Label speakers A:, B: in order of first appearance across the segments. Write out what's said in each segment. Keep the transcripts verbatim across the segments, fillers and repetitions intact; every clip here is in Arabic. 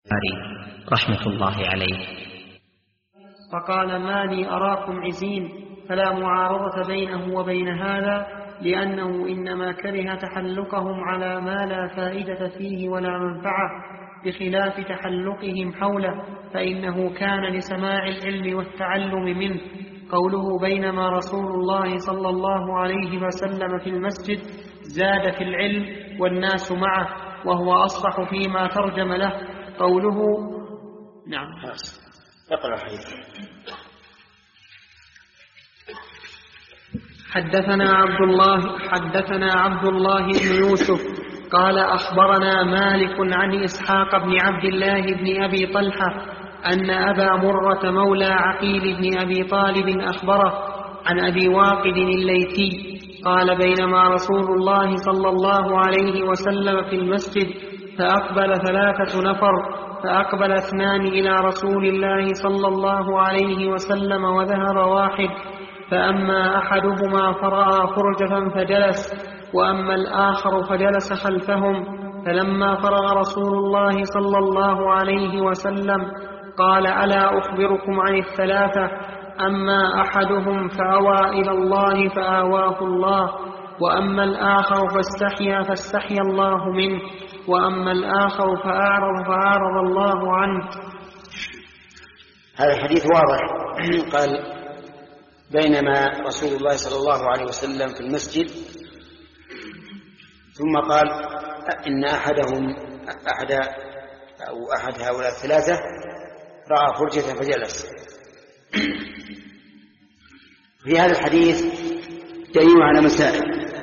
A: رحمة الله عليه.
B: فقال: ما لي أراكم عزين، فلا معارضة بينه وبين هذا، لأنه إنما كره تحلقهم على ما لا فائدة فيه ولا منفعة، بخلاف تحلقهم حوله، فإنه كان لسماع العلم والتعلم منه. قوله: بينما رسول الله صلى الله عليه وسلم في المسجد، زاد في العلم والناس معه، وهو أصح فيما ترجم له. قوله نعم
C: اقرأ حديث.
B: حدثنا عبد الله حدثنا عبد الله بن يوسف قال: أخبرنا مالك عن إسحاق بن عبد الله بن أبي طلحة أن أبا مرة مولى عقيل بن أبي طالب أخبره عن أبي واقد الليثي قال: بينما رسول الله صلى الله عليه وسلم في المسجد، فأقبل ثلاثة نفر، فأقبل اثنان إلى رسول الله صلى الله عليه وسلم وذهب واحد، فأما أحدهما فرأى فرجة فجلس، وأما الآخر فجلس خلفهم. فلما فرغ رسول الله صلى الله عليه وسلم قال: ألا أخبركم عن الثلاثة؟ أما أحدهم فأوى إلى الله فآواه الله، وأما الآخر فاستحيا فاستحيا الله منه، وأما الآخر فأعرض فأعرض الله عنه.
C: هذا الحديث واضح. قال: بينما رسول الله صلى الله عليه وسلم في المسجد، ثم قال: إن أحدهم أحد أو أحد هؤلاء الثلاثة رأى فرجة فجلس. في هذا الحديث دليل على مسائل: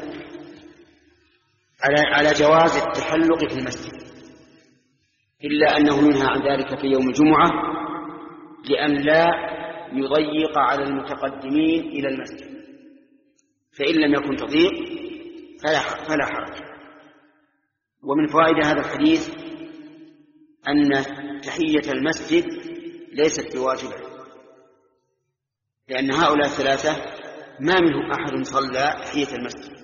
C: على على جواز التحلق في المسجد، إلا أنه ينهى عن ذلك في يوم الجمعة لأن لا يضيق على المتقدمين إلى المسجد، فإن لم يكن تضييق فلا فلا حرج. ومن فوائد هذا الحديث أن تحية المسجد ليست بواجبة، لأن هؤلاء الثلاثة ما منهم أحد صلى تحية المسجد.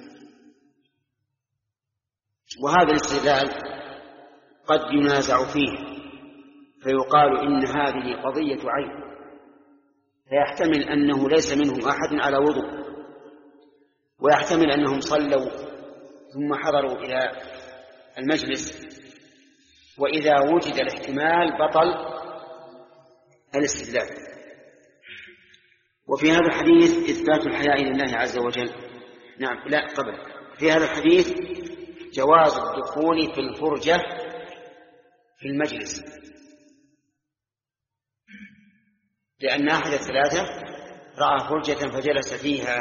C: وهذا الاستدلال قد ينازع فيه، فيقال إن هذه قضية عين، فيحتمل أنه ليس منهم أحد على وضوء، ويحتمل أنهم صلوا ثم حضروا إلى المجلس، وإذا وجد الاحتمال بطل الاستدلال. وفي هذا الحديث إثبات الحياء لله عز وجل. نعم لا قبل في هذا الحديث جواز الدخول في الفرجة في المجلس، لأن أحد الثلاثة رأى فرجة فجلس فيها،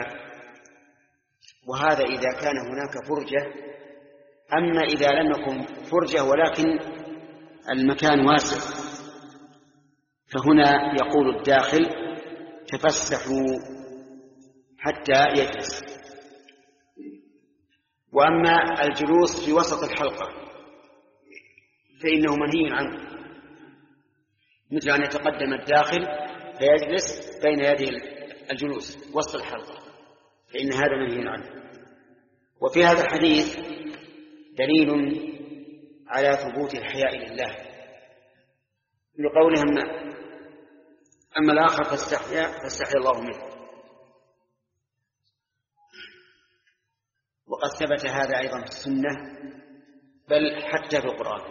C: وهذا إذا كان هناك فرجة. أما إذا لم يكن فرجة ولكن المكان واسع، فهنا يقول الداخل: تفسحوا حتى يجلس. وأما الجلوس في وسط الحلقة فإنه منهي عنه، مثل أن يتقدم الداخل فيجلس بين يدي الجلوس وسط الحلقة، فإن هذا منهي عنه. وفي هذا الحديث دليل على ثبوت الحياء لله، لقولهم: أما الآخر فاستحيا فاستحيا الله منه. وقد ثبت هذا أيضا في السنة، بل حتى في القرآن،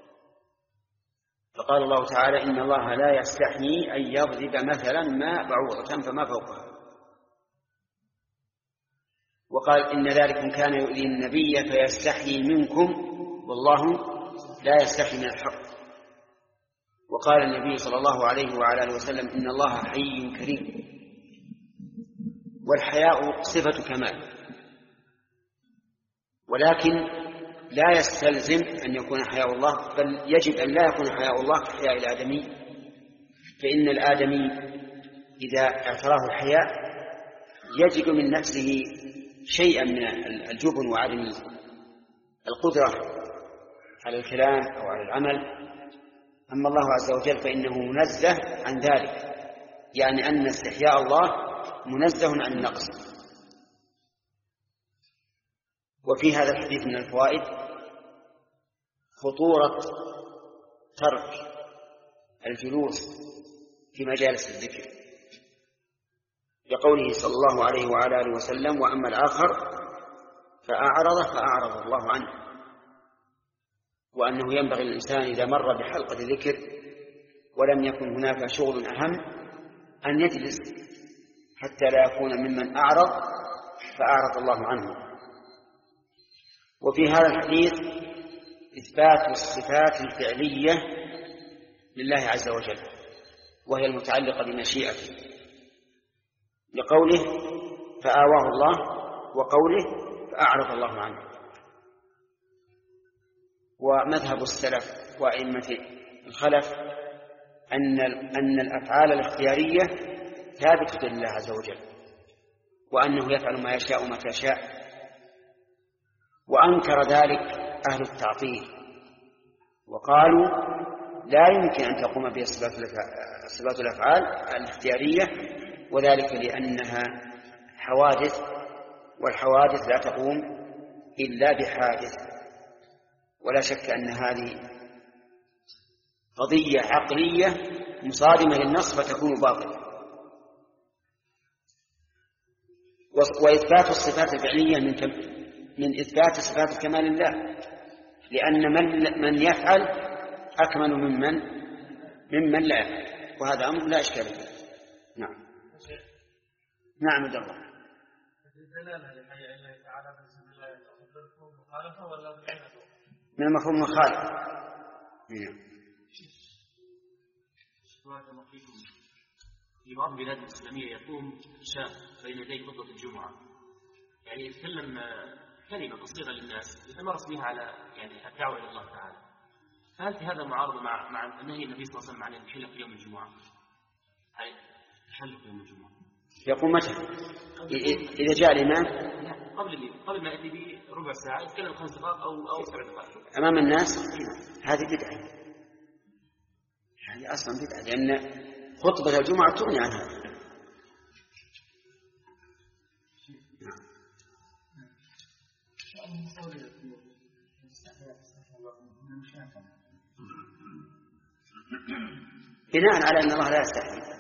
C: فقال الله تعالى: إن الله لا يستحيي أن يضرب مثلا ما بعوضة فما فوقها. وقال: إن ذلكم كان يؤذي النبي فيستحيي منكم والله لا يستحيي من الحق. وقال النبي صلى الله عليه وعلى آله وسلم: إن الله حي كريم. والحياء صفة كمال، ولكن لا يستلزم أن يكون حياء الله، بل يجب أن لا يكون حياء الله كحياء الآدمي، فإن الآدمي إذا اعتراه الحياء يجد من نفسه شيئا من الجبن وعدم القدرة على الكلام أو على العمل. أما الله عز وجل فإنه منزه عن ذلك، يعني أن استحياء الله منزه عن النقص. وفي هذا الحديث من الفوائد خطورة ترك الجلوس في مجالس الذكر لقوله صلى الله عليه وعلى آله وسلم: وأما الآخر فأعرض فأعرض الله عنه. وأنه ينبغي للإنسان إذا مر بحلقة ذكر ولم يكن هناك شغل أهم أن يجلس حتى لا يكون ممن أعرض فأعرض الله عنه. وفي هذا الحديث إثبات الصفات الفعلية لله عز وجل وهي المتعلقة بمشيئته لقوله: فآواه الله، وقوله: فأعرض الله عنه. ومذهب السلف وأئمة الخلف أن أن الأفعال الاختيارية ثابتة لله عز وجل، وأنه يفعل ما يشاء متى شاء. وأنكر ذلك أهل التعطيل وقالوا: لا يمكن أن تقوم به صفات الأفعال الاختيارية، وذلك لأنها حوادث، والحوادث لا تقوم إلا بحادث. ولا شك أن هذه قضية عقلية مصادمة للنص فتكون باطلة. وإثبات الصفات الفعلية من من إثبات صفات الكمال لله، لأن من من يفعل أكمل ممن ممن لا يفعل، وهذا أمر لا إشكال فيه. نعم نعم عبد الله. من المفهوم مخالف.
A: في بعض البلاد الإسلامية يقوم شاب بين يدي خطبة الجمعة، يعني يتكلم كلمة قصيرة للناس يتمارس بها على يعني الدعوة إلى الله تعالى. فهل في هذا معارضة مع مع نهي النبي صلى الله عليه وسلم عن الحلق في يوم الجمعة؟ أي الحلق في يوم الجمعة.
C: يقوم متى؟ إذا جاء الإمام
A: قبل قبل ما يأتي بربع ساعة يتكلم خمس دقائق أو أو سبع دقائق
C: أمام الناس. هذه بدعة، هذه أصلا بدعة، لأن خطبة الجمعة تغني عن هذا. بناء على أن الله لا يستحي،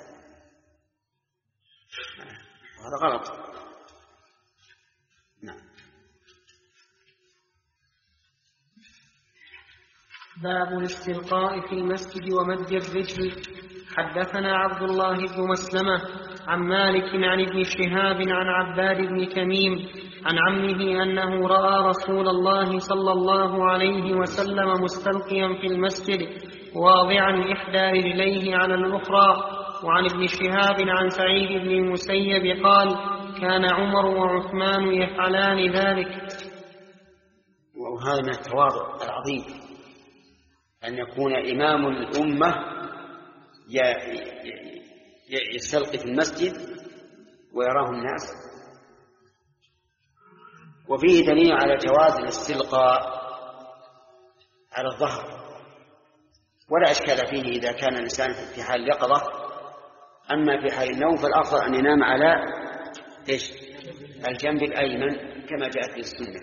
C: وهذا غلط. نعم.
B: باب الاستلقاء في المسجد ومد الرجل. حدثنا عبد الله بن مسلمة عن مالك عن ابن شهاب عن عباد بن تميم عن عمه أنه رأى رسول الله صلى الله عليه وسلم مستلقيا في المسجد واضعا إحدى رجليه على الأخرى. وعن ابن شهاب عن سعيد بن المسيب قال: كان عمر وعثمان يفعلان ذلك.
C: وهذا من التواضع العظيم أن يكون إمام الأمة يستلقي في المسجد ويراه الناس. وفيه دليل على جواز الاستلقاء على الظهر، ولا إشكال فيه إذا كان الإنسان في حال اليقظة. أما في حال النوم فالأفضل أن ينام على إيش؟ الجنب الأيمن كما جاءت في السنة.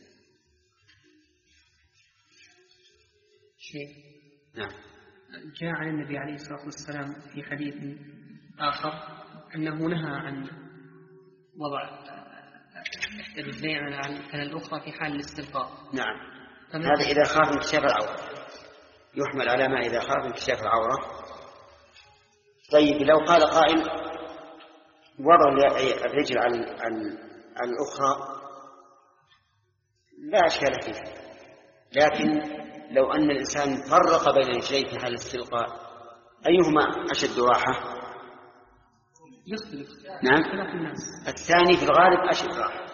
B: شيء.
C: نعم.
B: جاء عن النبي عليه الصلاة والسلام في حديث آخر أنه نهى عن وضع إحدى الرجلين على الأخرى في حال الاستلقاء.
C: نعم. هذا إذا خاف انكشاف العورة، يحمل على ما إذا خاف انكشاف العورة. طيب لو قال قائل وضع الرجل على الأخرى لا أشكال فيه، لكن لو أن الإنسان فرق بين رجليه في حال الاستلقاء أيهما أشد راحة؟
B: يختلف.
C: نعم. الثاني في الغالب أشد راحة،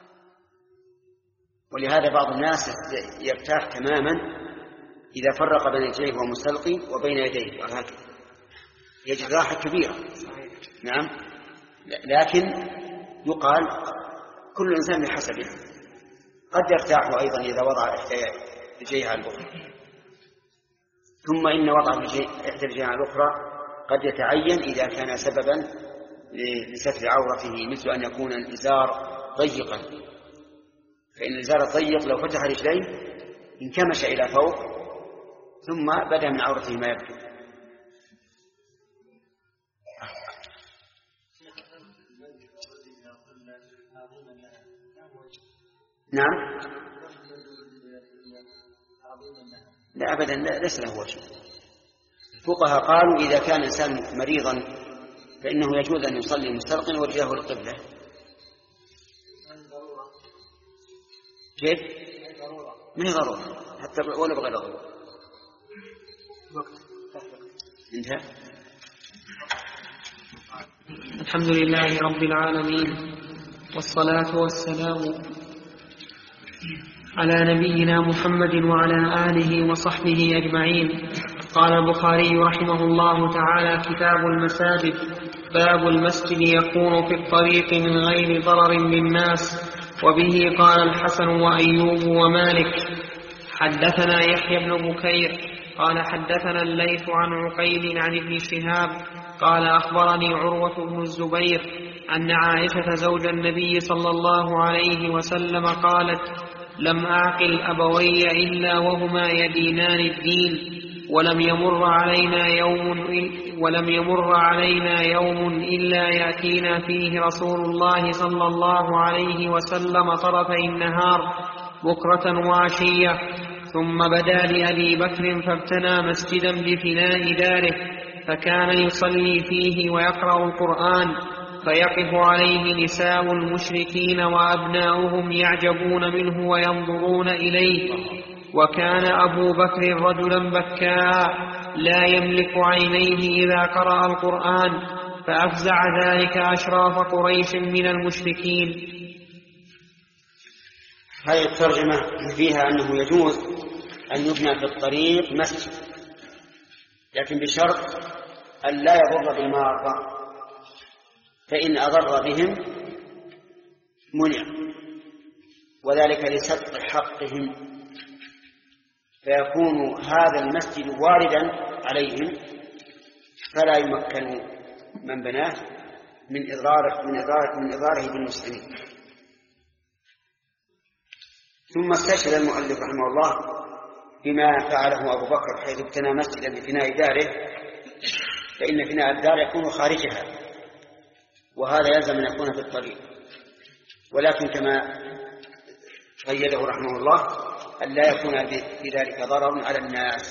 C: ولهذا بعض الناس يرتاح تماما إذا فرق بين رجليه وهو مستلقي وبين يديه وهكذا، يجد راحة كبيرة. نعم. لكن يقال كل إنسان بحسبه، قد يرتاح أيضا إذا وضع إحدى رجليه على الأخرى. ثم إن وضع إحدى رجليه على الأخرى قد يتعين إذا كان سببا لستر عورته، مثل أن يكون الإزار ضيقا، فإن الإزار الضيق لو فتح رجليه انكمش إلى فوق ثم بدأ من عورته ما يبدو. نعم. لا أبدا، ليس له وجه. الفقهاء قالوا إذا كان إنسان مريضا فإنه يجوز أن يصلي مستلقيا وجهه للقبلة. كيف؟ من ضرورة حتى ولا بغير ضرورة. انتهى.
B: الحمد لله رب العالمين، والصلاة والسلام على نبينا محمد وعلى آله وصحبه أجمعين. قال البخاري رحمه الله تعالى: كتاب المساجد. باب المسجد يكون في الطريق من غير ضرر للناس. وبه قال الحسن وأيوب ومالك. حدثنا يحيى بن بكير قال حدثنا الليث عن عقيل عن ابن شهاب قال أخبرني عروة بن الزبير أن عائشة زوج النبي صلى الله عليه وسلم قالت: لم أعقل أبوي إلا وهما يدينان الدين، ولم يمر علينا يوم ولم يمر علينا يوم إلا يأتينا فيه رسول الله صلى الله عليه وسلم طرفي النهار بكرة وعشية. ثم بدا لأبي بكر فابتنى مسجدا بفناء داره، فكان يصلي فيه ويقرأ القرآن، فيقف عليه نساء المشركين وأبناؤهم يعجبون منه وينظرون إليه. وكان أبو بكر رجلا بكاء لا يملك عينيه إذا قرأ القرآن، فأفزع ذلك أشراف قريش من المشركين.
C: هذه الترجمة فيها أنه يجوز أن يبنى في الطريق مسجد، لكن بشرط أن لا يضر بالمارة، فإن أضر بهم منع، وذلك لسد حقهم، فيكون هذا المسجد واردا عليهم فلا يمكن من بناه من إضراره من إضراره من إضراره بالمسلمين. ثم استشهد المؤلف رحمه الله بما فعله أبو بكر حيث ابتنى مسجدا بفناء داره، فإن فناء الدار يكون خارجها، وهذا يلزم أن يكون في الطريق، ولكن كما قيده رحمه الله أن لا يكون في ذلك ضرر على الناس.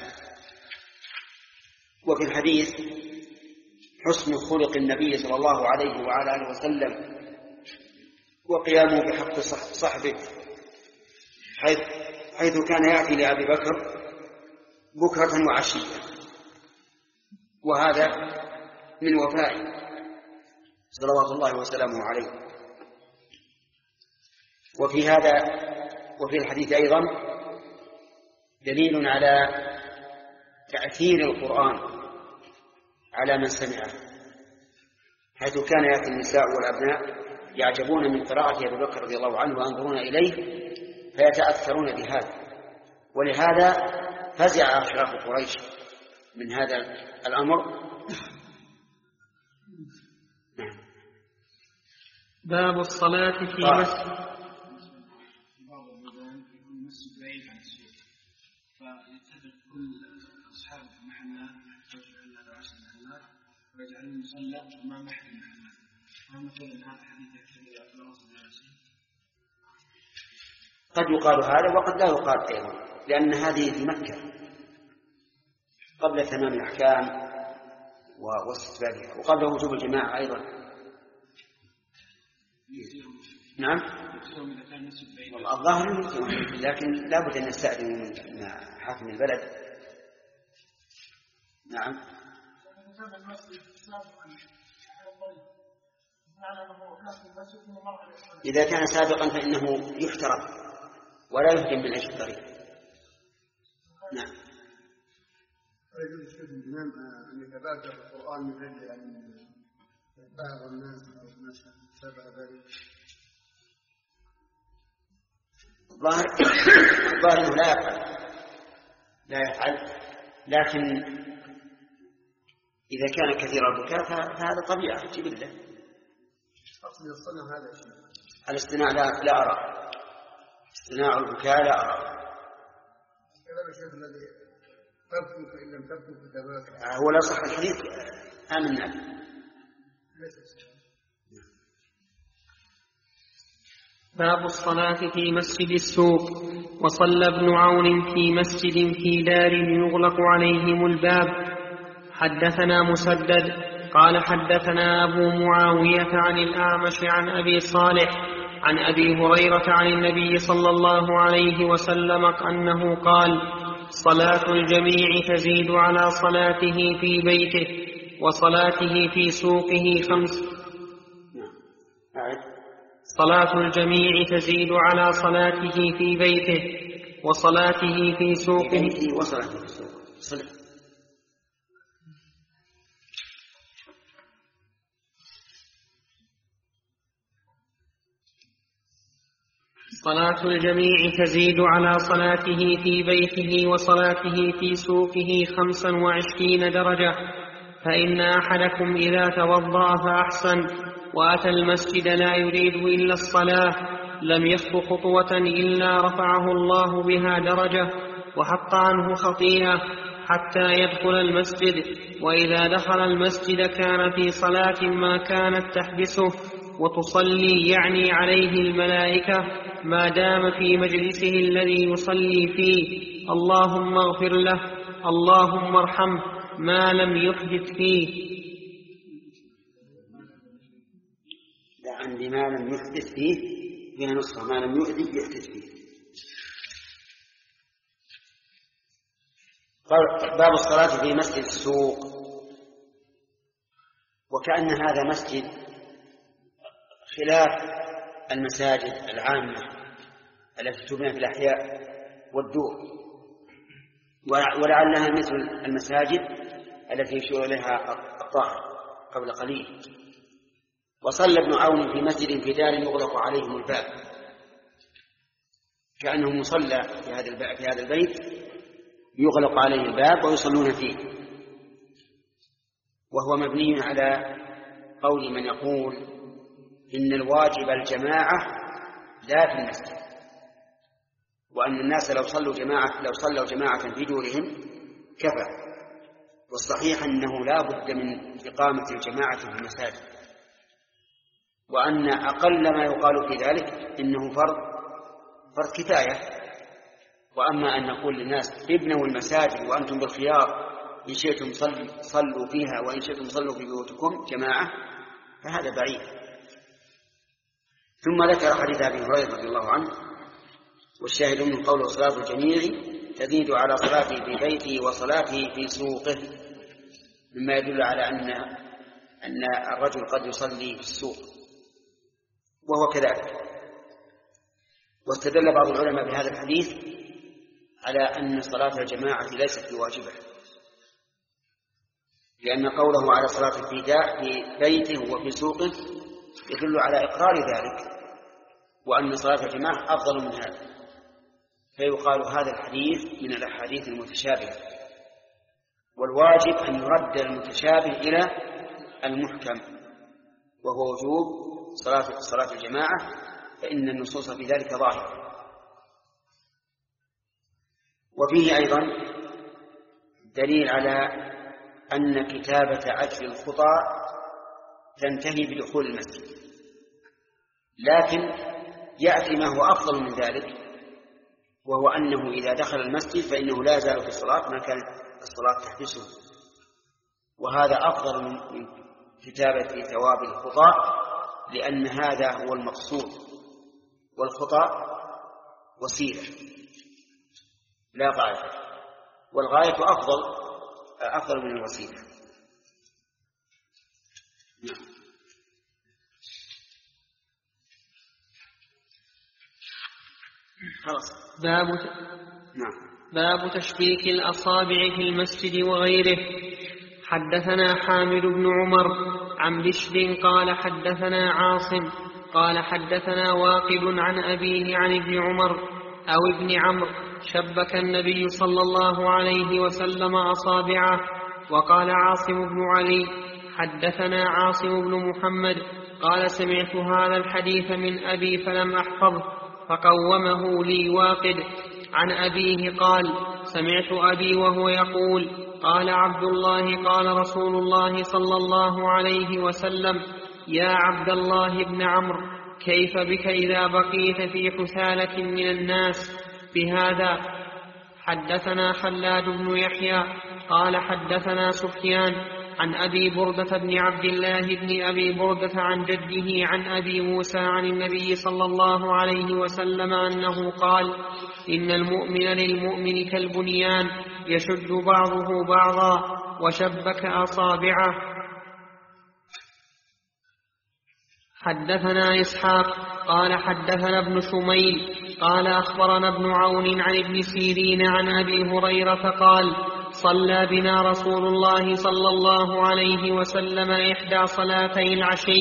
C: وفي الحديث حسن خلق النبي صلى الله عليه وعلى آله وسلم وقيامه بحق صحبه، حيث, حيث كان يأتي لأبي بكر بكرة وعشية، وهذا من وفائه صلوات الله وسلامه عليه. وفي هذا وفي الحديث أيضا دليل على تأثير القرآن على من سمعه، حيث كان يأتي النساء والأبناء يعجبون من قراءة أبي بكر رضي الله عنه وينظرون إليه فيتأثرون بهذا، ولهذا فزع أشراف قريش من هذا الأمر.
B: باب الصلاة في مسجد.
D: ويجعل المصلى امام احد المحلات، وهم يقول ان هذا حديث يحتمل اعتراض الناس.
C: قد يقال هذا وقد لا يقال ايضا، لان هذه في مكه قبل تمام الاحكام واستتبابها، وقبل وجوب الجماعه ايضا. نعم الظاهر لكن لا بد ان نستأذن من حاكم البلد. نعم إذا كان سابقا فإنه يحترم ولا يهدم من أجل الطريق. نعم.
E: يجوز الشيخ الإمام أن يتبادر القرآن من أجل أن بعض الناس أو الناس تتبع ذلك.
C: ظاهر ظاهر لا يفعل لا يفعل لكن إذا كان كثير البكاء فهذا طبيعة جبلة.
E: أصل الصنع هذا الشيء.
C: الاصطناع لا لا أرى، اصطناع البكاء لا أرى.
E: كلام الشيخ الذي تبكي فإن لم تبكي فتباكى.
C: هو لا صح الحديث آمنا به.
B: باب الصلاة في مسجد السوق. وصلى ابن عون في مسجد في دار يغلق عليهم الباب. حدثنا مسدد قال حدثنا أبو معاوية عن الأعمش عن أبي صالح عن أبي هريرة عن النبي صلى الله عليه وسلم أنه قال: صلاة الجميع تزيد على صلاته في بيته وصلاته في سوقه خمس صلاة الجميع تزيد على صلاته في بيته وصلاته في سوقه
C: وصلاته في سوقه.
B: صلاة الجميع تزيد على صلاته في بيته وصلاته في سوقه خمسا وعشرين درجة. فإن أحدكم إذا توضأ فأحسن وأتى المسجد لا يريد إلا الصلاة لم يخطو خطوة إلا رفعه الله بها درجة وحط عنه خطيئة حتى يدخل المسجد. وإذا دخل المسجد كان في صلاة ما كانت تحبسه وتصلي يعني عليه الملائكة ما دام في مجلسه الذي يصلي فيه اللهم اغفر له اللهم ارحمه ما لم يحدث فيه.
C: لا، عندي ما لم يحدث فيه بها نسخة ما لم يحدث يحدث فيه. باب الصلاة في مسجد السوق. وكأن هذا مسجد خلاف المساجد العامة التي تبنى في الأحياء والدور، ولعلها مثل المساجد التي يشير إليها الطاهر قبل قليل. وصلى ابن عون في مسجد في دار يغلق عليهم الباب، كأنه مصلى في هذا الباب في هذا البيت يغلق عليه الباب ويصلون فيه. وهو مبني على قول من يقول إن الواجب الجماعة لا في المسجد، وأن الناس لو صلوا جماعة لو صلوا جماعة في دورهم كفى. والصحيح أنه لا بد من إقامة الجماعة في المساجد، وأن أقل ما يقال في ذلك إنه فرض فرض كفاية. وأما أن نقول للناس ابنوا المساجد وأنتم بالخيار إن شئتم صلوا فيها وإن شئتم صلوا في بيوتكم جماعة فهذا بعيد. ثم ذكر حديث أبي هريرة رضي الله عنه، والشاهد من قوله صلاة الجميع تزيد على صلاته في بيته وصلاته في سوقه، مما يدل على أن أن الرجل قد يصلي في السوق، وهو كذلك. واستدل بعض العلماء بهذا الحديث على أن صلاة الجماعة ليست بواجبة، لأن قوله على صلاة في بيته وفي سوقه يدل على إقرار ذلك، وأن صلاة الجماعة أفضل من هذا. فيقال هذا الحديث من الأحاديث المتشابهة، والواجب أن يرد المتشابه إلى المحكم، وهو وجوب صلاة صلاة الجماعة، فإن النصوص في ذلك ظاهرة. وفيه أيضا دليل على أن كتابة أجر الخطى تنتهي بدخول المسجد، لكن يأتي ما هو أفضل من ذلك، وهو أنه إذا دخل المسجد فإنه لا يزال في الصلاة ما كانت الصلاة تحبسه، وهذا أفضل من كتابة ثواب الخطى، لأن هذا هو المقصود، والخطى وسيلة لا غاية، والغاية أفضل أفضل من الوسيلة. خلاص.
B: باب
C: نعم.
B: باب تشبيك الأصابع في المسجد وغيره. حدثنا حامد بن عمر عن بشر قال حدثنا عاصم قال حدثنا واقد عن أبيه عن ابن عمر أو ابن عمرو شبك النبي صلى الله عليه وسلم أصابعه. وقال عاصم بن علي حدثنا عاصم بن محمد قال سمعت هذا الحديث من أبي فلم أحفظه فقومه لي واقد عن أبيه قال سمعت أبي وهو يقول قال عبد الله قال رسول الله صلى الله عليه وسلم يا عبد الله بن عمرو كيف بك إذا بقيت في حثالة من الناس بهذا. حدثنا خلاد بن يحيى قال حدثنا سفيان عن أبي بردة بن عبد الله بن أبي بردة عن جده عن أبي موسى عن النبي صلى الله عليه وسلم أنه قال: إن المؤمن للمؤمن كالبنيان يشد بعضه بعضا وشبك أصابعه. حدثنا إسحاق قال حدثنا ابن شميل قال أخبرنا ابن عون عن ابن سيرين عن أبي هريرة قال: صلى بنا رسول الله صلى الله عليه وسلم إحدى صلاتي العشي.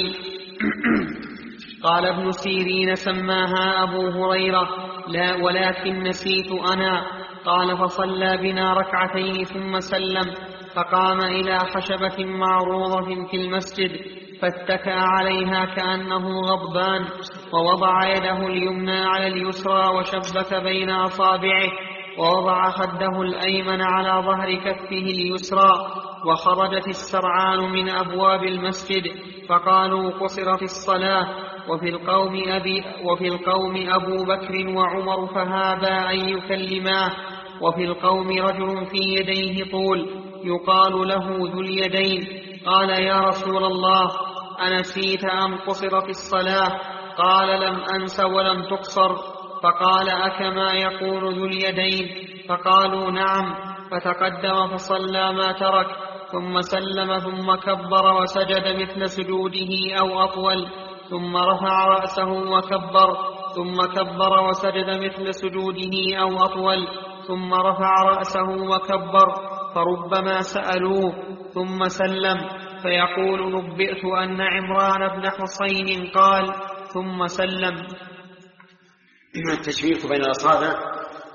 B: قال ابن سيرين: سماها أبو هريرة لا ولكن نسيت أنا. قال: فصلى بنا ركعتين ثم سلم، فقام إلى خشبة معروضة في المسجد فاتكأ عليها كأنه غضبان، ووضع يده اليمنى على اليسرى وشبك بين أصابعه، ووضع خده الأيمن على ظهر كفه اليسرى. وخرجت السرعان من أبواب المسجد فقالوا: قصرت الصلاة. وفي القوم, أبي وفي القوم أبو بكر وعمر فهابا أن يكلماه. وفي القوم رجل في يديه طول يقال له ذو اليدين. قال: يا رسول الله، أنسيت أم قصرت الصلاة؟ قال: لم أنس ولم تقصر. فقال: أكما يقول ذو اليدين؟ فقالوا: نعم. فتقدم فصلى ما ترك، ثم سلم، ثم كبر وسجد مثل سجوده أو أطول، ثم رفع رأسه وكبر، ثم كبر وسجد مثل سجوده أو أطول، ثم رفع رأسه وكبر. فربما سألوه ثم سلم فيقول: نبئت أن عمران بن حصين قال، ثم سلم.
C: التشبيك بين الأصابع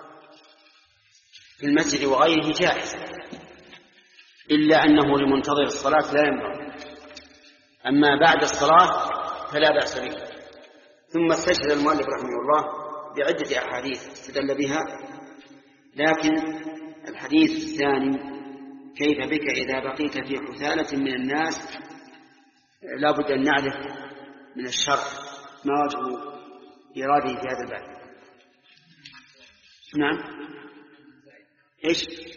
C: في المسجد وغيره جائز، إلا أنه لمنتظر الصلاة لا ينبغي، أما بعد الصلاة فلا بأس به. ثم استشهد المؤلف رحمه الله بعدة أحاديث استدل بها، لكن الحديث الثاني: كيف بك إذا بقيت في حثالة من الناس، لا بد أن نعرف من الشرع ما وجه إراده في هذا الباب. نعم. إيش؟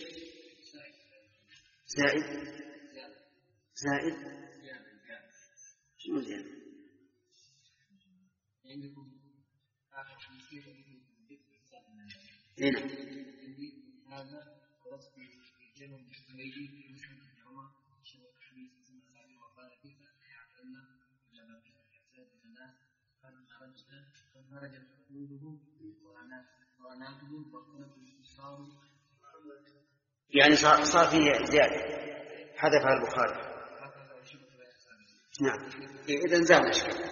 C: زائد زائد شنو زائد؟ هنا يعني صار فيه زيادة حذفها البخاري. نعم، إذن زال الإشكال.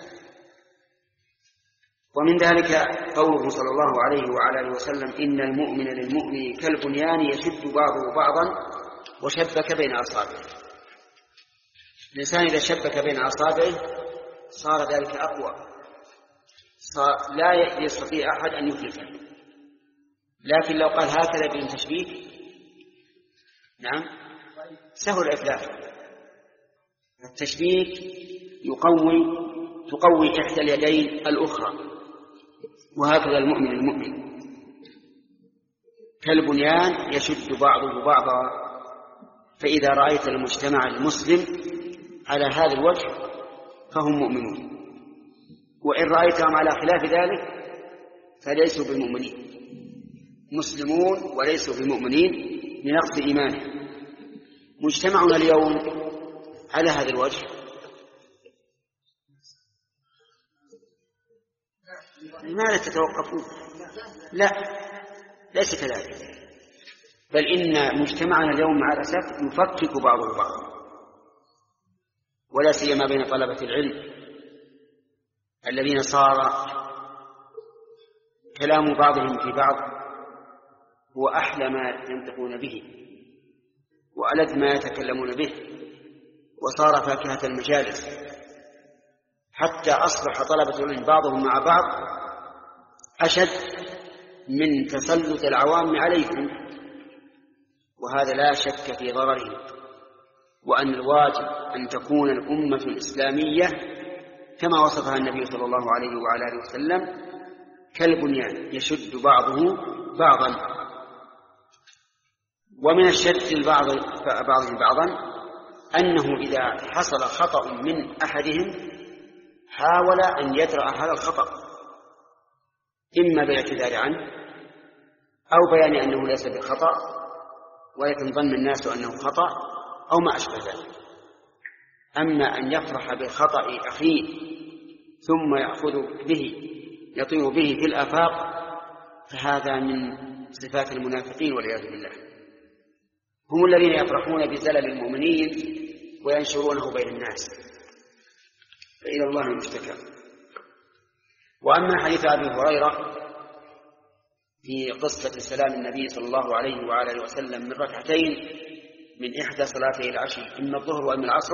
C: ومن ذلك قوله صلى الله عليه وعلى آله وسلم: إن المؤمن للمؤمن كالبنيان يشد بعضه بعضا وشبك بين أصابعه. الإنسان إذا شبك بين أصابعه صار ذلك أقوى، صار لا يستطيع أحد أن يفلته. لكن لو قال هكذا بدون تشبيك، نعم، سهل الإفلات. التشبيك يقوي تقوي إحدى اليدين الأخرى، وهكذا المؤمن المؤمن كالبنيان يشد بعضه بعضا. فإذا رأيت المجتمع المسلم على هذا الوجه فهم مؤمنون، وإن رأيتهم على خلاف ذلك فليسوا بالمؤمنين، مسلمون وليسوا بالمؤمنين لنقص إيمانهم. مجتمعنا اليوم على هذا الوجه لماذا تتوقفون؟ لا، ليس كذلك، بل إن مجتمعنا اليوم مع الأسف يفكك بعضه بعضا، ولا سيما بين طلبة العلم الذين صار كلام بعضهم في بعض هو أحلى ما ينطقون به وألذ ما يتكلمون به، وصار فاكهة المجالس، حتى أصبح طلبة العلم بعضهم مع بعض أشد من تسلط العوام عليهم، وهذا لا شك في ضرره، وأن الواجب أن تكون الأمة الإسلامية كما وصفها النبي صلى الله عليه وعلى آله وسلم كالبنيان يشد بعضه بعضا. ومن الشد البعض بعضهم بعضا أنه إذا حصل خطأ من أحدهم حاول أن يدرأ هذا الخطأ، إما بالاعتذار عنه أو بيان أنه ليس بخطأ ولكن ظن الناس أنه خطأ أو ما أشبه ذلك. أما أن يفرح بالخطأ أخيه ثم يأخذ به يطير به في الآفاق فهذا من صفات المنافقين والعياذ بالله. هم الذين يفرحون بزلل المؤمنين وينشرونه بين الناس، فإلى الله المشتكى. وأما حديث أبي هريرة في قصة سلام النبي صلى الله عليه وعلى آله وسلم من ركعتين من إحدى صلاتي العشي إما الظهر وإما العصر،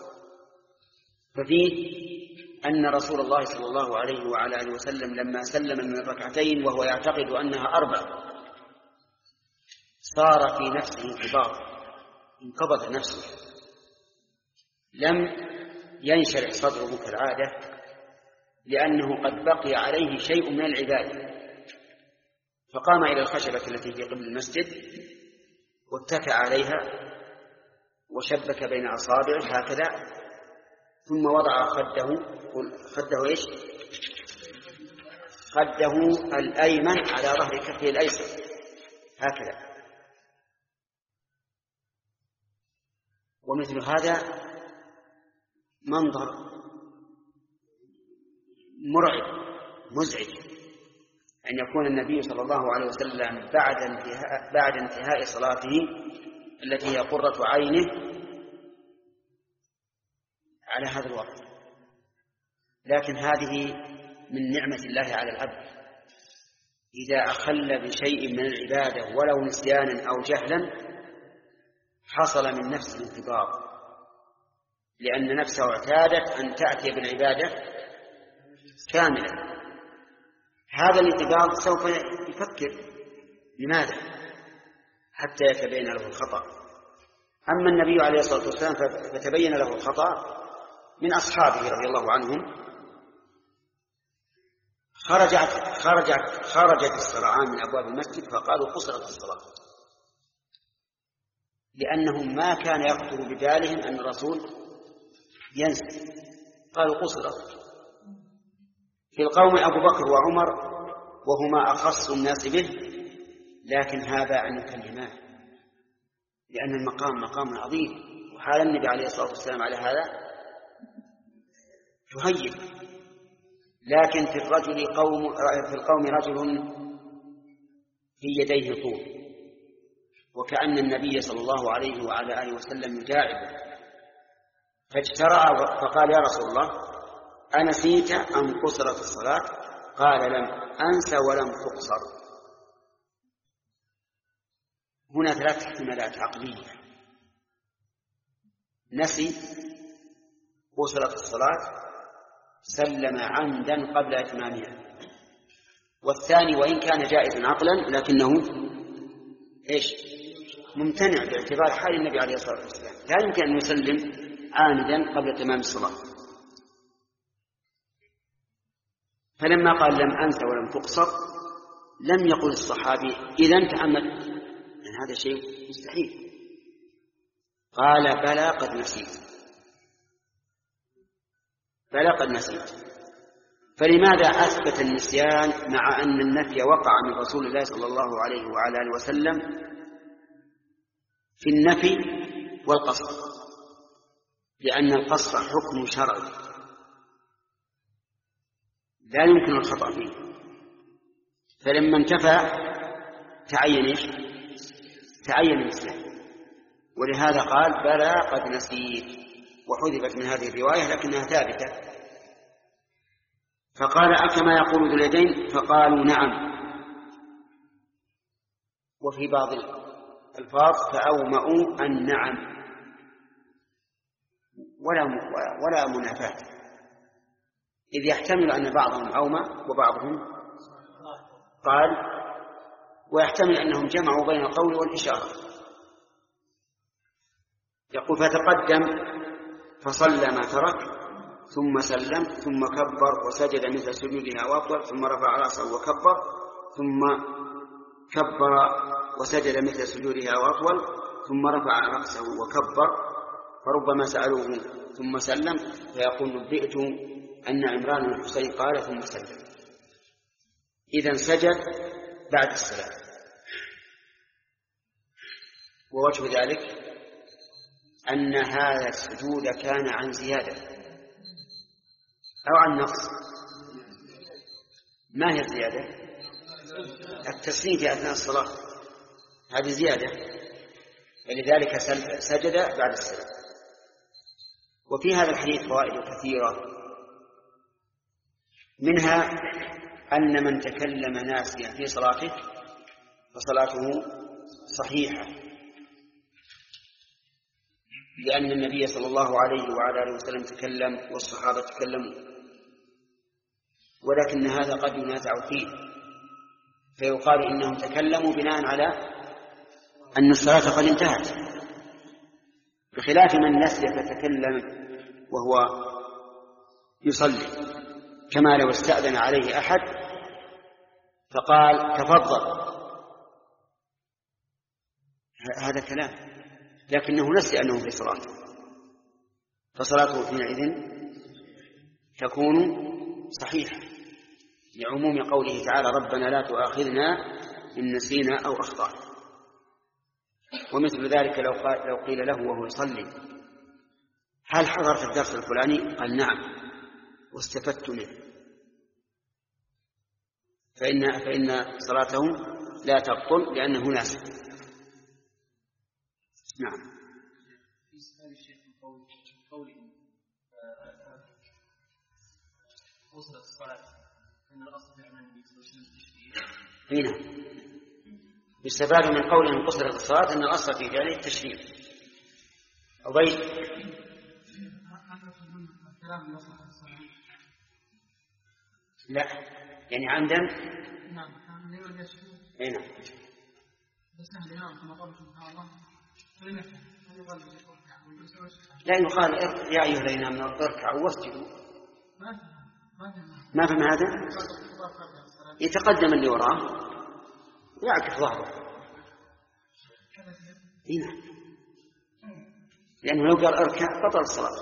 C: ففيه أن رسول الله صلى الله عليه وعلى آله وسلم لما سلم من الركعتين وهو يعتقد أنها أربع صار في نفسه انقباض، انقبض نفسه، لم ينشرح صدره كالعادة لأنه قد بقي عليه شيء من العبادة، فقام إلى الخشبة التي في قبل المسجد واتكأ عليها وشبك بين أصابعه هكذا، ثم وضع خده خده إيش؟ خده الأيمن على ظهر كفه الأيسر هكذا. ومثل هذا منظر مرعب مزعج أن يكون النبي صلى الله عليه وسلم بعد انتهاء, بعد انتهاء صلاته التي هي قرة عينه على هذا الوقت. لكن هذه من نعمة الله على العبد، إذا أخل بشيء من العبادة ولو نسيانا أو جهلا حصل من نفسه انقباض، لأن نفسه اعتادت أن تأتي بالعبادة كاملة. هذا الانقباض سوف يفكر لماذا حتى يتبين له الخطأ. أما النبي عليه الصلاة والسلام فتبين له الخطأ من أصحابه رضي الله عنهم، خرجت خرجت خرجت السرعان من أبواب المسجد فقالوا قصرت الصلاة، لأنهم ما كان يخطر ببالهم أن الرسول ينسى، قالوا قصرت. في القوم أبو بكر وعمر وهما أخص الناس به، لكن هذا عن الكلمات، لأن المقام مقام عظيم، وحال النبي عليه الصلاة والسلام على هذا تهيب. لكن في الرجل قوم في القوم رجل في يديه طول، وكأن النبي صلى الله عليه وعلى آله وسلم يداعبه، فاجترأ فقال يا رسول الله أنسيت أم قصرت الصلاة؟ قال لم أنسى ولم تقصر. هنا ثلاث احتمالات عقلية: نسي، قصرت الصلاة، سلم عمدا قبل إتمامها. والثاني وإن كان جائزا عقلا لكنه إيش؟ ممتنع باعتبار حال النبي عليه الصلاة والسلام، لا يمكن أن يسلم عامدا قبل تمام الصلاة. فلما قال لم أنسى ولم تقصر لم يقل الصحابي إذن تأمل، لأن هذا شيء مستحيل. قال بلى قد نسيت، بلى قد نسيت. فلماذا أثبت النسيان مع أن النفي وقع من رسول الله صلى الله عليه وعلى آله وسلم في النفي والقصر؟ لأن القصر حكم شرعي لا يمكن الخطأ فيه، فلما انتفى تعين إيش؟ تعين النسيان. ولهذا قال بلى قد نسيت، وحذفت من هذه الرواية لكنها ثابتة. فقال أكما يقول ذو اليدين؟ فقالوا نعم. وفي بعض الألفاظ فأومأوا النعم، ولا ولا منافاة، إذ يحتمل أن بعضهم أومأ وبعضهم قال، ويحتمل أنهم جمعوا بين القول والإشارة. يقول فتقدم فصلى ما ترك ثم سلم ثم كبر وسجد مثل سجودها وأطول ثم رفع رأسه وكبر ثم كبر وسجد مثل سجودها وأطول ثم رفع رأسه وكبر. فربما سألوه ثم سلم فيقول نبئت أن عمران بن الحسين قال ثم سلم. إذن سجد بعد السلام. ووجه ذلك أن هذا السجود كان عن زيادة أو عن نقص. ما هي الزيادة؟ التسليم في أثناء الصلاة هذه زيادة، ولذلك سجد بعد السلام. وفي هذا الحديث فوائد كثيرة، منها أن من تكلم ناسيا في صلاته فصلاته صحيحة، لأن النبي صلى الله عليه وعلى آله وسلم تكلم والصحابة تكلموا، ولكن هذا قد ينازع فيه فيقال إنهم تكلموا بناء على أن الصلاة قد انتهت، بخلاف من نسي فتكلم وهو يصلي، كما لو استأذن عليه أحد فقال تفضل، هذا كلام، لكنه نسي أنه في صلاة، فصلاته حينئذ تكون صحيحة لعموم قوله تعالى ربنا لا تؤاخذنا إن نسينا أو أخطأنا. ومثل ذلك لو لو قيل له وهو يصلي هل حضرت الدرس الفلاني؟ قال نعم واستفدت منه، فإن فإن صلاته لا تبطل لأنه ناسي. نعم.
A: وصلت الصلاة أن الأصل في النبي صلى الله عليه وسلم
C: هنا يستفاد من قول أن قصرت الصلاة أن الأصل في فعله التشريع. أبي لا يعني عمدا
D: نعم
C: هنا لا يقال يا أيها الذين آمنوا اركعوا واسجدوا، ما فهم هذا؟ يتقدم اللي وراه ويعكف ظهره هنا، لأنه لو قال اركع بطل الصلاة،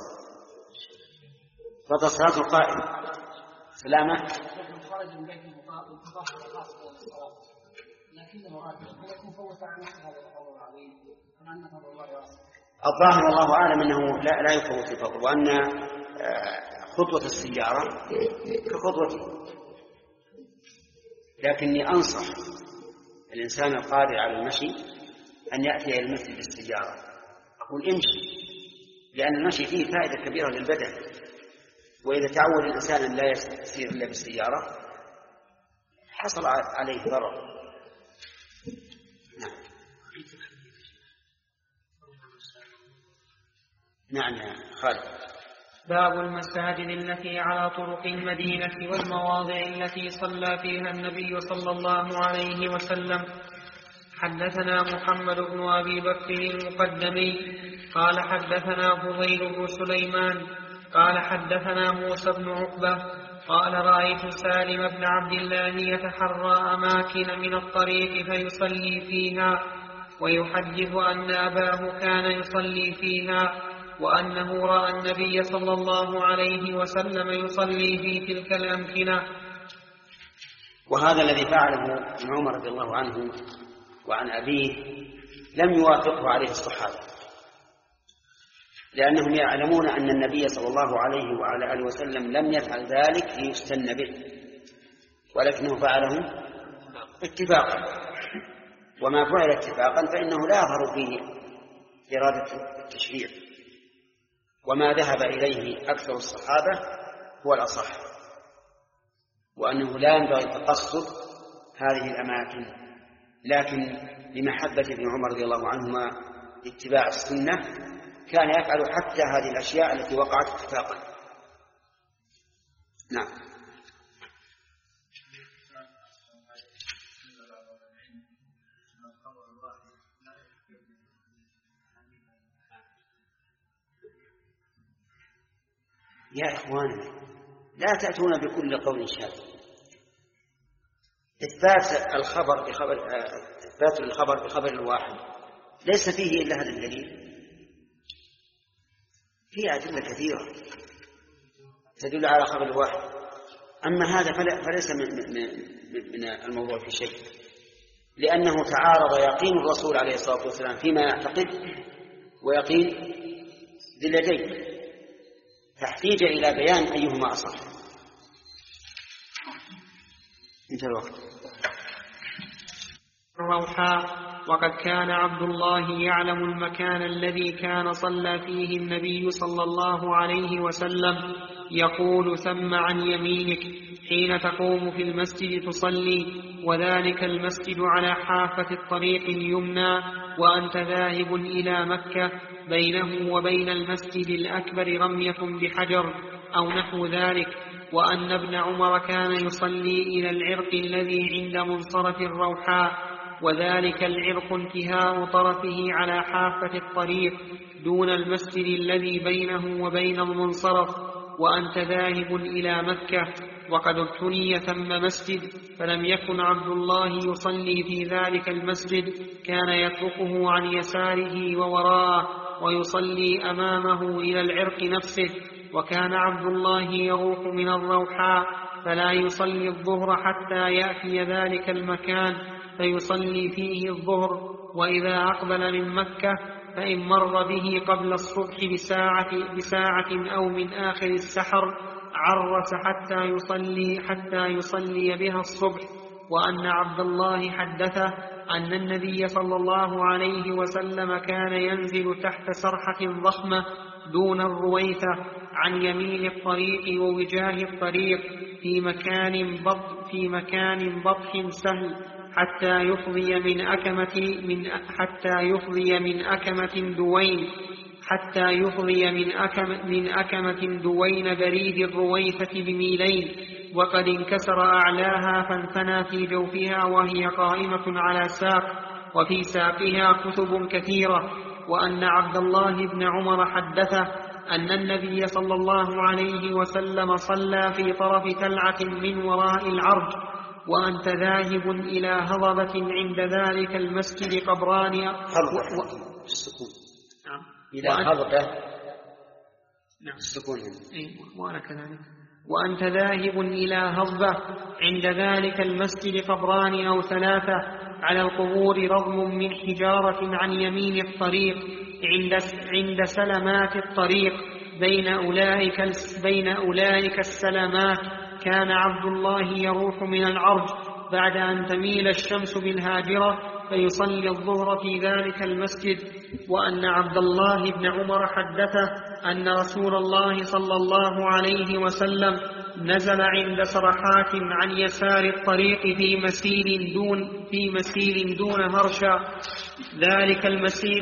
C: بطل صلاة القائم. سلامة
D: خرج من بيت التظاهر الخاص بالصلاة لكنه راجع ولكن فوت عن هذا الأمر العظيم كما أن فضل الله واسع.
C: الظاهر والله أعلم أنه لا, لا يفوت الفضل، وأن خطوة السيارة كخطوة، لكني أنصح الإنسان القادر على المشي أن يأتي إلى المسجد بالسيارة، أقول امشي، لأن المشي فيه فائدة كبيرة للبدن، وإذا تعود الإنسان أن لا يسير إلا بالسيارة حصل عليه ضرر. نعم. نعم يا خالد.
B: باب المساجد التي على طرق المدينة والمواضع التي صلى فيها النبي صلى الله عليه وسلم. حدثنا محمد بن أبي بكر المقدمي قال حدثنا فضيل بن سليمان قال حدثنا موسى بن عقبة قال رأيت سالم بن عبد الله يتحرى أماكن من الطريق فيصلي فيها ويحدث أن أباه كان يصلي فيها وأنه رأى النبي صلى الله عليه وسلم يصلي في تلك الأمكنة.
C: وهذا الذي فعله ابن عمر رضي الله عنه وعن أبيه لم يوافقه عليه الصحابة، لأنهم يعلمون أن النبي صلى الله عليه وعلى آله وسلم لم يفعل ذلك ليستن به، ولكنه فعله اتفاقا، وما فعل اتفاقا فإنه لا يظهر فيه إرادة التشريع، وما ذهب إليه أكثر الصحابة هو الأصح، وأنه لا ينبغي تقصد هذه الأماكن، لكن لمحبة ابن عمر رضي الله عنهما لاتباع السنة كان يفعل حتى هذه الأشياء التي وقعت اتفاقا. نعم. يا إخواننا لا تأتون بكل قول شاذ. إثبات الخبر بخبر إثبات الخبر بخبر الواحد ليس فيه إلا هذا الدليل، فيه أدلة كثيرة تدل على خبر الواحد. أما هذا فليس من الموضوع في شيء، لأنه تعارض يقين الرسول عليه الصلاة والسلام فيما يعتقد ويقين ذي اليدين، فاحتاج إلى بيان أيهما أصح. انتهى الوقت.
B: الروحاء. وقد كان عبد الله يعلم المكان الذي كان صلى فيه النبي صلى الله عليه وسلم، يقول ثم عن يمينك حين تقوم في المسجد تصلي، وذلك المسجد على حافة الطريق اليمنى، وأنت ذاهب إلى مكة، بينه وبين المسجد الأكبر رمية بحجر أو نحو ذلك. وأن ابن عمر كان يصلي إلى العرق الذي عند منصرف الروحاء، وذلك العرق انتهاء طرفه على حافة الطريق دون المسجد الذي بينه وبين المنصرف، وأنت ذاهب إلى مكة. وقد ابتني ثم مسجد، فلم يكن عبد الله يصلي في ذلك المسجد، كان يتركه عن يساره ووراءه ويصلي أمامه إلى العرق نفسه. وكان عبد الله يروح من الروحاء فلا يصلي الظهر حتى يأتي ذلك المكان فيصلي فيه الظهر، وإذا أقبل من مكة فإن مر به قبل الصبح بساعة, بساعة أو من آخر السحر عرس حتى يصلي, حتى يصلي بها الصبح. وأن عبد الله حدثه أن النبي صلى الله عليه وسلم كان ينزل تحت سرحة ضخمة دون الرويثة عن يمين الطريق ووجاه الطريق في مكان بط في مكان بطح سهل حتى يفضي من أكمة من حتى يفضي من أكمة دوين حتى يفضي من أكمة من أكمة دوين بريد الرويثة بميلين، وقد انكسر أعلاها فانثنى في جوفها وهي قائمة على ساق، وفي ساقها كتب كثيرة. وأن عبد الله بن عمر حدثه أن النبي صلى الله عليه وسلم صلى في طرف تلعة من وراء العرج، وأنت ذاهب إلى هضبة عند ذلك المسجد قبران
C: هضبة
B: و...
C: السكون
B: نعم.
C: إلى هضبة
B: نعم
C: السكون
B: إيه وأنا كذلك. وأنت ذاهب إلى هضبة عند ذلك المسجد قبران أو ثلاثة على القبور رضم من حجارة عن يمين الطريق عند عند سلمات الطريق بين أولئك بين أولئك السلمات. كان عبد الله يروح من العرج بعد أن تميل الشمس بالهاجرة فيصلي الظهر في ذلك المسجد. وأن عبد الله بن عمر حدثه أن رسول الله صلى الله عليه وسلم نزل عند سرحات عن يسار الطريق في مسيل دون في مسيل دون هرشا. ذلك المسيل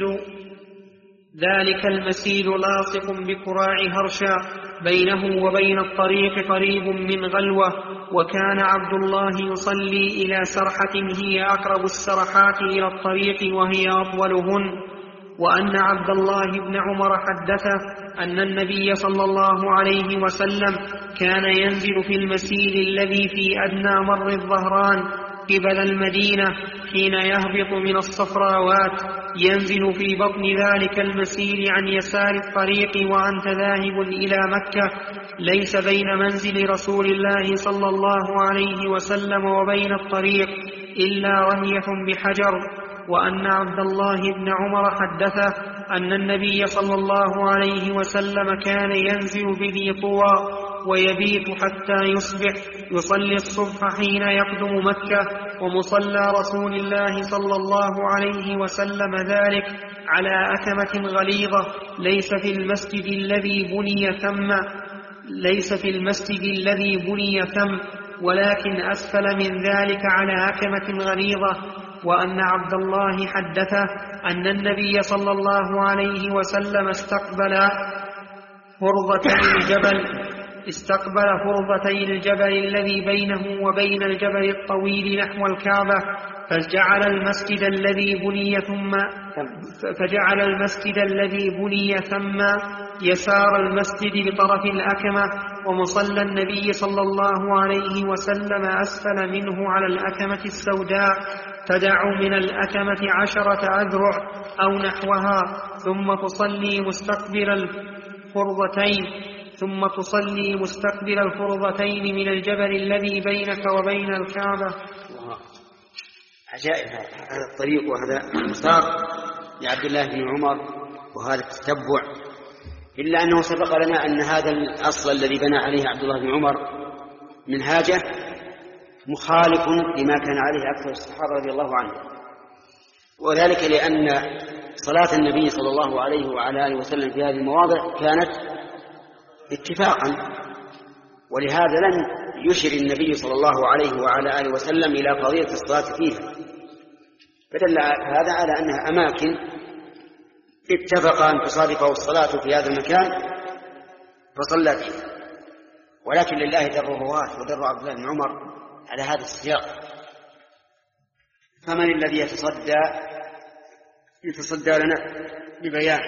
B: ذلك المسيل لاصق بكراع هرشا بينه وبين الطريق قريب من غلوة. وكان عبد الله يصلي إلى سرحة هي أقرب السرحات إلى الطريق وهي أطولهن. وأن عبد الله بن عمر حدثه أن النبي صلى الله عليه وسلم كان ينزل في المسيل الذي في أدنى مر الظهران قبل المدينة حين يهبط من الصفراوات، ينزل في بطن ذلك المسيل عن يسار الطريق وأنت ذاهب إلى مكة، ليس بين منزل رسول الله صلى الله عليه وسلم وبين الطريق إلا رمية بحجر. وأن عبد الله بن عمر حدثه أن النبي صلى الله عليه وسلم كان ينزل بذي طوى ويبيت حتى يصبح يصلي الصبح حين يقدم مكة، ومصلى رسول الله صلى الله عليه وسلم ذلك على أكمة غليظة ليس في المسجد الذي بني ثم ليس في المسجد الذي بني ثم ولكن أسفل من ذلك على أكمة غليظة. وأن عبد الله حدثه أن النبي صلى الله عليه وسلم استقبل فرضتي الجبل استقبل فرضتي الجبل الذي بينه وبين الجبل الطويل نحو الكعبة، فجعل المسجد الذي بني ثم فجعل المسجد الذي بني ثم يسار المسجد بطرف الأكمة، ومصلى النبي صلى الله عليه وسلم أسفل منه على الأكمة السوداء تدع من الأكمة عشرة أذرع أو نحوها، ثم تصلي مستقبل الفرضتين ثم تصلي مستقبل الفرضتين من الجبل الذي بينك وبين الكعبة.
C: عجائب هذا الطريق وهذا المسار لعبد الله بن عمر وهذا التتبع، إلا أنه سبق لنا أن هذا الأصل الذي بنى عليه عبد الله بن عمر منهاجه مخالف لما كان عليه أكثر الصحابة رضي الله عنهم، وذلك لأن صلاة النبي صلى الله عليه وعلى آله وسلم في هذه المواضع كانت اتفاقا، ولهذا لم يشر النبي صلى الله عليه وعلى آله وسلم إلى فضيلة الصلاة فيها، فدل هذا على أنها أماكن اتفق أن تصادفه الصلاة في هذا المكان فصلى فيه. ولكن لله در الرواة ودر عبد الله بن عمر على هذا السياق، فمن الذي يتصدى يتصدى لنا ببيان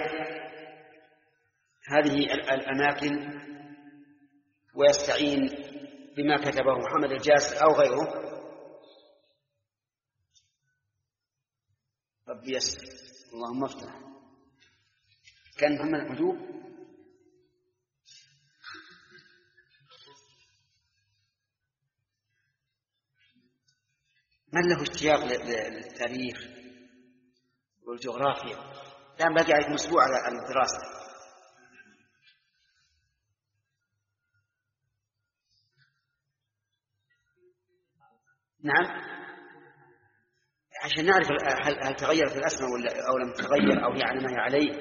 C: هذه الأماكن ويستعين بما كتبه محمد الجاسر أو غيره؟ ربي يسر، اللهم افتح. كان محمد المحجوب من له اشتياق للتاريخ والجغرافيا، كان باقي عليكم أسبوع على الدراسة. نعم، عشان نعرف هل تغيرت الأسماء أو لم تغير أو هي على ما هي عليه،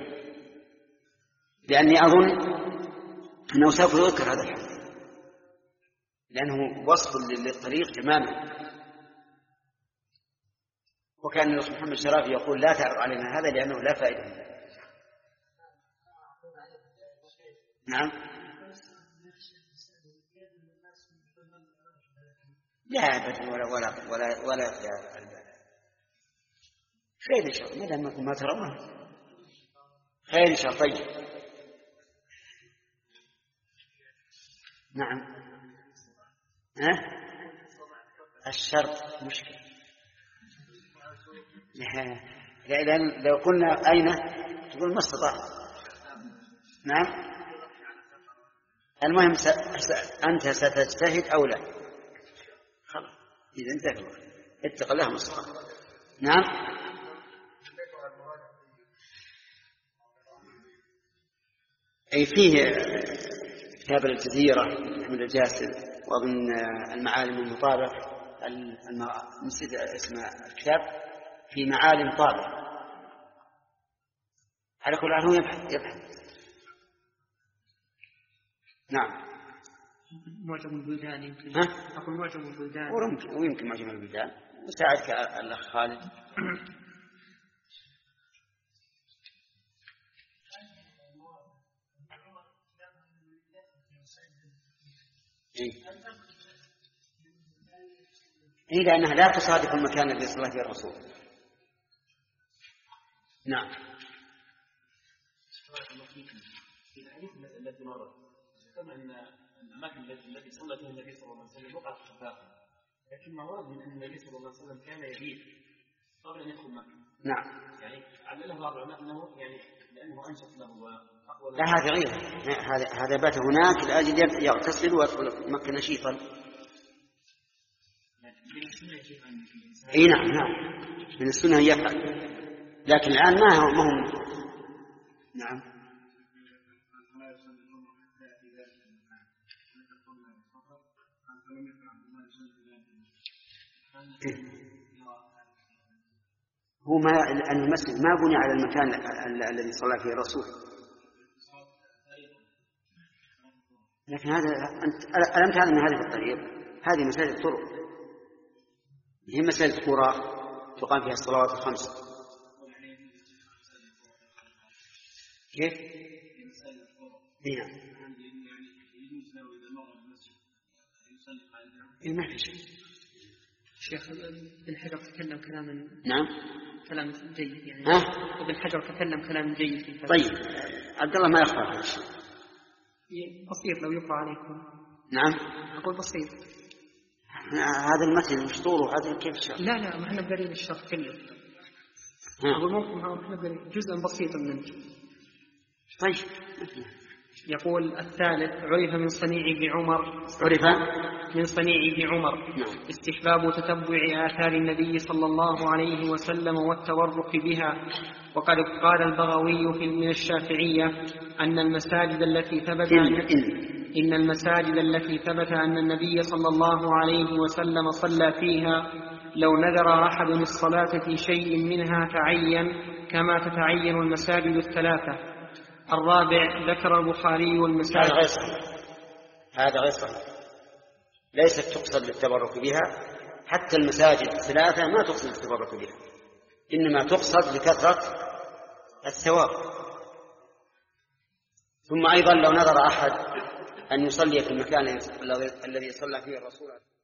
C: لأني أظن أنه سوف يذكر هذا الحديث لأنه وصف للطريق تماما. وكان الأخ محمد الشرافي يقول لا تعرض علينا هذا لأنه لا فائدة منه. نعم، لا أبدا ولا ولا ولا ولا يخدع البال. خير إن شاء الله، ما دام ما ترونه خير إن شاء الله. طيب، نعم. ها؟ الشرط مشكلة، لأن لو قلنا أين تقول ما استطاع. نعم، المهم س... س... أنت ستجتهد أو لا، خلاص إذا انتهى اتق الله ما استطاع. نعم، أي فيه كتاب الجزيرة محمد الجاسر، وأظن المعالم المطابق، نسيت اسم الكتاب، في معالم طابق. على كل حال هو يبحث يبحث. نعم،
B: معجم البلدان يمكن.
C: ها؟
B: أقول معجم البلدان.
C: ويمكن ويمكن معجم البلدان. مساعدك الأخ خالد. إيه؟ إيه، لأنها لا تصادف المكان الذي صلى فيه الرسول. نعم.
A: في الحديث التي مرت ذكرنا أن الأماكن التي صلى فيها النبي صلى الله عليه وسلم وقعت خفافا، لكن ما ورد من أن النبي صلى الله عليه وسلم كان يبيت قبل أن يدخل مكة.
C: نعم.
A: يعني علله بعض العلماء أنه يعني لأنه أنشط له وأقوى.
C: لا، هذا غير، هذا هذا بات هناك لأجل يغتسل ويدخل مكة نشيطا. اي نعم نعم، من السنة يفعل، لكن الآن ما هو ما هو. نعم. هو ما المسجد ما بني على المكان الذي صلى فيه الرسول، لكن هذا أنت ألم تعلم أن هذه الطريق هذه مساجد الطرق، هي مساجد القرى تقام فيها الصلوات الخمس. كيف؟ هنا إيه ما في شيء
B: شيخ ابن حجر تكلم كلاما
C: نعم
B: كلام جيد يعني.
C: ها؟
B: ابن حجر تكلم كلام جيد في
C: طيب عبد الله ما يخفى هذا الشيء.
B: بسيط لو يقرأ عليكم.
C: نعم
B: أقول بسيط.
C: هذا المتن مشطور وهذا كيف شرح؟
B: لا لا ما احنا قارين الشرح كله. أقول ممكن احنا قارين جزء بسيط منه.
C: طيب.
B: يقول الثالث عرف من صنيع ابن عمر
C: عرف
B: من صنيع ابن عمر
C: نعم.
B: استحباب تتبع آثار النبي صلى الله عليه وسلم والتورق بها. وقد قال البغوي في من الشافعية أن المساجد التي ثبت
C: إن, إن.
B: إن المساجد التي ثبت أن النبي صلى الله عليه وسلم صلى فيها لو نذر أحد الصلاة في شيء منها تعين كما تتعين المساجد الثلاثة. الرابع ذكر البخاري والمساجد.
C: هذا غير صحيح. هذا غير صحيح. ليست تقصد للتبرك بها، حتى المساجد الثلاثة ما تقصد للتبرك بها، إنما تقصد لكثرة الثواب. ثم أيضا لو نظر أحد أن يصلي في المكان الذي صلى فيه الرسول